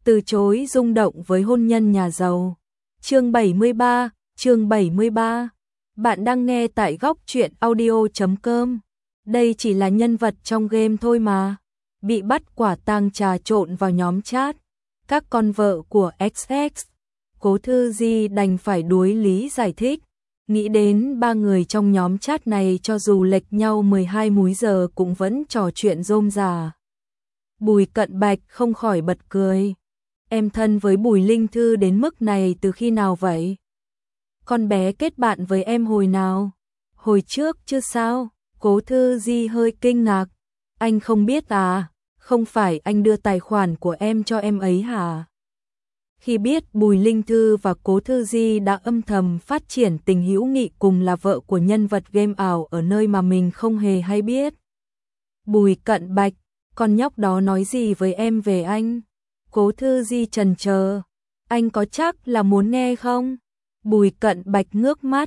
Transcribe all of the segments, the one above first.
từ chối rung động với hôn nhân nhà giàu. Chương 73. Bạn đang nghe tại góc truyện audio.com. Đây chỉ là nhân vật trong game thôi mà. Bị bắt quả tang trà trộn vào nhóm chat các con vợ của XX. Cố Thư Di đành phải đuối lý giải thích. Nghĩ đến ba người trong nhóm chat này cho dù lệch nhau 12 múi giờ cũng vẫn trò chuyện rôm rả. Bùi Cận Bạch không khỏi bật cười. Em thân với Bùi Linh Thư đến mức này từ khi nào vậy? Con bé kết bạn với em hồi nào? Hồi trước chứ sao? Cố Thư Di hơi kinh ngạc. Anh không biết à? Không phải anh đưa tài khoản của em cho em ấy hả? Khi biết Bùi Linh Thư và Cố Thư Di đã âm thầm phát triển tình hữu nghị cùng là vợ của nhân vật game ảo ở nơi mà mình không hề hay biết. Bùi Cận Bạch, con nhóc đó nói gì với em về anh? Cố Thư Di chần chờ. Anh có chắc là muốn nghe không? Bùi Cận Bạch ngước mắt.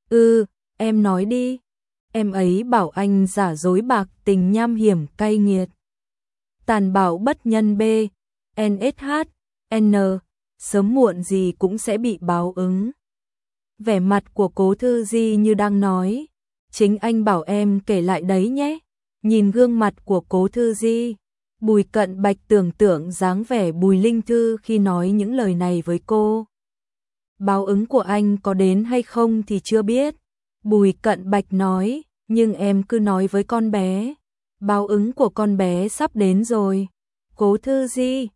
Em nói đi. Em ấy bảo anh giả dối bạc tình nham hiểm cay nghiệt. Tàn bạo bất nhân B, NSH, N, sớm muộn gì cũng sẽ bị báo ứng. Vẻ mặt của Cố Thư Di như đang nói. Chính anh bảo em kể lại đấy nhé. Nhìn gương mặt của Cố Thư Di, Bùi Cận Bạch tưởng tượng dáng vẻ Bùi Linh Thư khi nói những lời này với cô. Báo ứng của anh có đến hay không thì chưa biết. Bùi Cận Bạch nói, nhưng em cứ nói với con bé. Báo ứng của con bé sắp đến rồi. Cố Thư Di,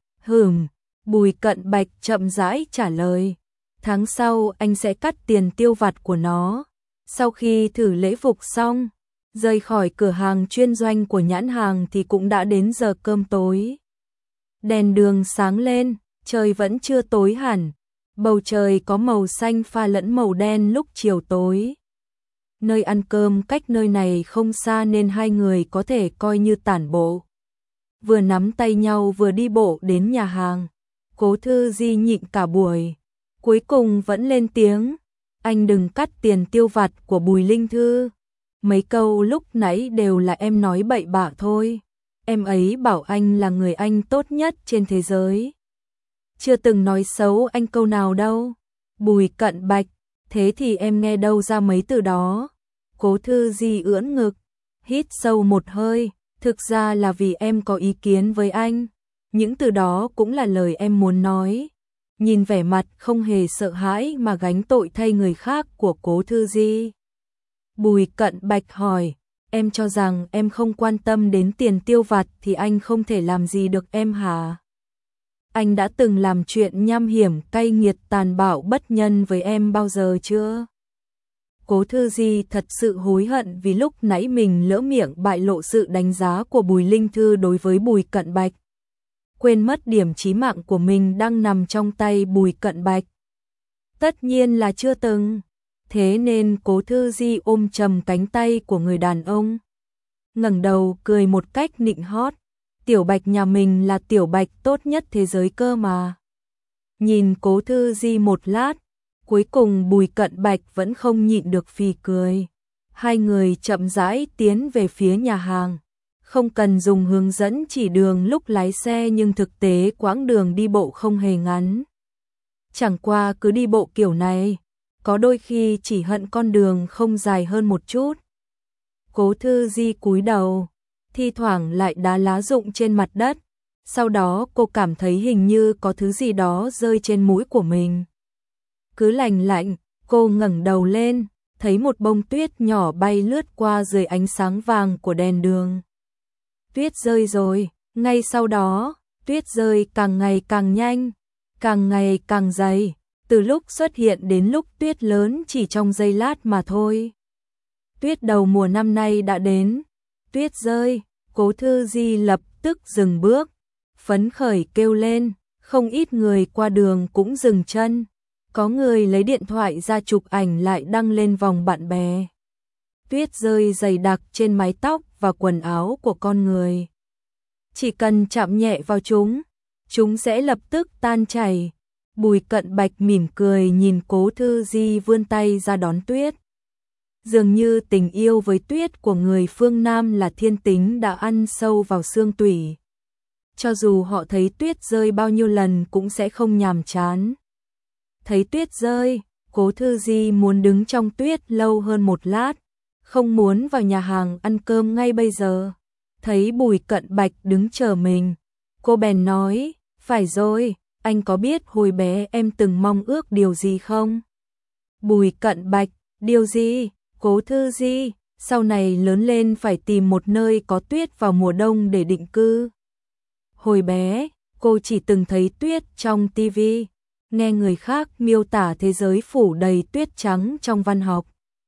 Bùi Cận Bạch chậm rãi trả lời. Tháng sau anh sẽ cắt tiền tiêu vặt của nó. Sau khi thử lễ phục xong, rời khỏi cửa hàng chuyên doanh của nhãn hàng thì cũng đã đến giờ cơm tối. Đèn đường sáng lên, trời vẫn chưa tối hẳn. Bầu trời có màu xanh pha lẫn màu đen lúc chiều tối. Nơi ăn cơm cách nơi này không xa nên hai người có thể coi như tản bộ. Vừa nắm tay nhau vừa đi bộ đến nhà hàng. Cố Thư Di nhịn cả buổi, cuối cùng vẫn lên tiếng. Anh đừng cắt tiền tiêu vặt của Bùi Linh Thư. Mấy câu lúc nãy đều là em nói bậy bạ thôi. Em ấy bảo anh là người anh tốt nhất trên thế giới. Chưa từng nói xấu anh câu nào đâu. Bùi Cận Bạch, thế thì em nghe đâu ra mấy từ đó. Cố Thư Di ưỡn ngực, hít sâu một hơi. Thực ra là vì em có ý kiến với anh. Những từ đó cũng là lời em muốn nói. Nhìn vẻ mặt không hề sợ hãi mà gánh tội thay người khác của Cố Thư Di, Bùi Cận Bạch hỏi, em cho rằng em không quan tâm đến tiền tiêu vặt thì anh không thể làm gì được em hả? Anh đã từng làm chuyện nham hiểm cay nghiệt tàn bạo bất nhân với em bao giờ chưa? Cố Thư Di thật sự hối hận vì lúc nãy mình lỡ miệng bại lộ sự đánh giá của Bùi Linh Thư đối với Bùi Cận Bạch. Quên mất điểm chí mạng của mình đang nằm trong tay Bùi Cận Bạch. Tất nhiên là chưa từng. Thế nên Cố Thư Di ôm chầm cánh tay của người đàn ông, ngẩng đầu cười một cách nịnh hót. Tiểu Bạch nhà mình là Tiểu Bạch tốt nhất thế giới cơ mà. Nhìn Cố Thư Di một lát, cuối cùng Bùi Cận Bạch vẫn không nhịn được phì cười. Hai người chậm rãi tiến về phía nhà hàng. Không cần dùng hướng dẫn chỉ đường lúc lái xe nhưng thực tế quãng đường đi bộ không hề ngắn. Chẳng qua cứ đi bộ kiểu này, có đôi khi chỉ hận con đường không dài hơn một chút. Cố Thư Di cúi đầu, thi thoảng lại đá lá rụng trên mặt đất. Sau đó cô cảm thấy hình như có thứ gì đó rơi trên mũi của mình. Cứ lành lạnh, cô ngẩng đầu lên, thấy một bông tuyết nhỏ bay lướt qua dưới ánh sáng vàng của đèn đường. Tuyết rơi rồi, ngay sau đó, tuyết rơi càng ngày càng nhanh, càng ngày càng dày. Từ lúc xuất hiện đến lúc tuyết lớn chỉ trong giây lát mà thôi. Tuyết đầu mùa năm nay đã đến. Tuyết rơi, Cố Thư Di lập tức dừng bước, phấn khởi kêu lên. Không ít người qua đường cũng dừng chân. Có người lấy điện thoại ra chụp ảnh lại đăng lên vòng bạn bè. Tuyết rơi dày đặc trên mái tóc và quần áo của con người. Chỉ cần chạm nhẹ vào chúng sẽ lập tức tan chảy. Bùi Cận Bạch mỉm cười nhìn Cố Thư Di vươn tay ra đón tuyết. Dường như tình yêu với tuyết của người phương Nam là thiên tính đã ăn sâu vào xương tủy. cho dù họ thấy tuyết rơi bao nhiêu lần cũng sẽ không nhàm chán. Thấy tuyết rơi, Cố Thư Di muốn đứng trong tuyết lâu hơn một lát, không muốn vào nhà hàng ăn cơm ngay bây giờ. Thấy Bùi Cận Bạch đứng chờ mình, cô bèn nói, phải rồi, anh có biết hồi bé em từng mong ước điều gì không? Bùi Cận Bạch, điều gì? Cố Thư Di, sau này lớn lên phải tìm một nơi có tuyết vào mùa đông để định cư. Hồi bé, cô chỉ từng thấy tuyết trong tivi, nghe người khác miêu tả thế giới phủ đầy tuyết trắng trong văn học.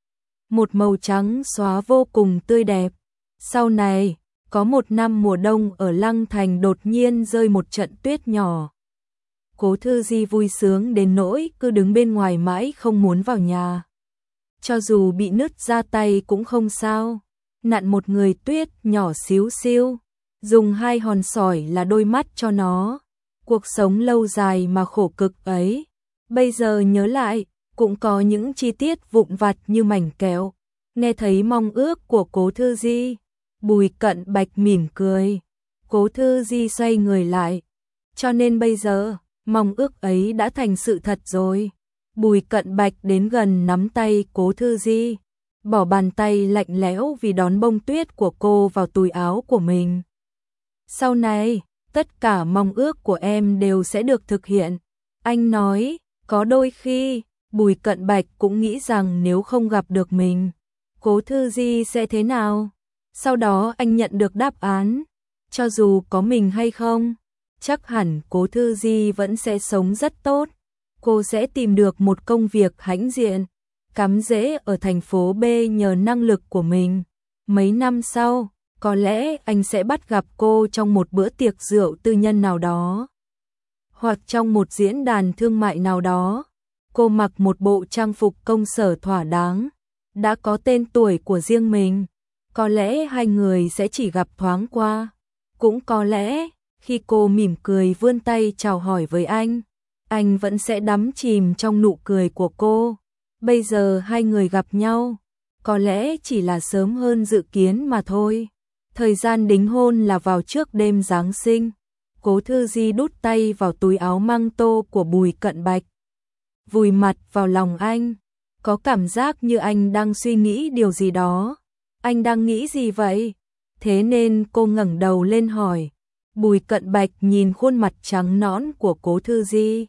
Một màu trắng xóa vô cùng tươi đẹp. Sau này, có một năm mùa đông ở Lăng Thành đột nhiên rơi một trận tuyết nhỏ. Cố Thư Di vui sướng đến nỗi cứ đứng bên ngoài mãi không muốn vào nhà. Cho dù bị nứt da tay cũng không sao. Nặn một người tuyết nhỏ xíu xiu, dùng 2 hòn sỏi là đôi mắt cho nó. Cuộc sống lâu dài mà khổ cực ấy, bây giờ nhớ lại, cũng có những chi tiết vụn vặt như mảnh kẹo. Nghe thấy mong ước của Cố Thư Di, Bùi Cận Bạch mỉm cười. Cố Thư Di xoay người lại. Cho nên bây giờ, mong ước ấy đã thành sự thật rồi. Bùi Cận Bạch đến gần nắm tay Cố Thư Di, bỏ bàn tay lạnh lẽo vì đón bông tuyết của cô vào túi áo của mình. Sau này, tất cả mong ước của em đều sẽ được thực hiện. Anh nói, có đôi khi, Bùi Cận Bạch cũng nghĩ rằng nếu không gặp được mình, Cố Thư Di sẽ thế nào? Sau đó anh nhận được đáp án, cho dù có mình hay không, chắc hẳn Cố Thư Di vẫn sẽ sống rất tốt. Cô sẽ tìm được một công việc hãnh diện, cắm rễ ở thành phố B nhờ năng lực của mình. Mấy năm sau, có lẽ anh sẽ bắt gặp cô trong một bữa tiệc rượu tư nhân nào đó, hoặc trong một diễn đàn thương mại nào đó. Cô mặc một bộ trang phục công sở thỏa đáng, đã có tên tuổi của riêng mình. Có lẽ hai người sẽ chỉ gặp thoáng qua. Cũng có lẽ, khi cô mỉm cười vươn tay chào hỏi với anh vẫn sẽ đắm chìm trong nụ cười của cô. Bây giờ hai người gặp nhau, có lẽ chỉ là sớm hơn dự kiến mà thôi. Thời gian đính hôn là vào trước đêm Giáng sinh. Cố Thư Di đút tay vào túi áo măng tô của Bùi Cận Bạch, vùi mặt vào lòng anh, có cảm giác như anh đang suy nghĩ điều gì đó. Anh đang nghĩ gì vậy? Thế nên cô ngẩng đầu lên hỏi. Bùi Cận Bạch nhìn khuôn mặt trắng nõn của Cố Thư Di.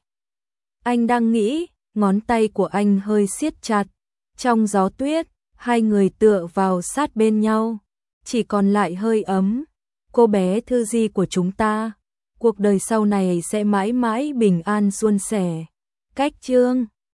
Anh đang nghĩ, ngón tay của anh hơi siết chặt. Trong gió tuyết, hai người tựa vào sát bên nhau, chỉ còn lại hơi ấm. Cô bé Thư Di của chúng ta, cuộc đời sau này sẽ mãi mãi bình an suôn sẻ. Cách chương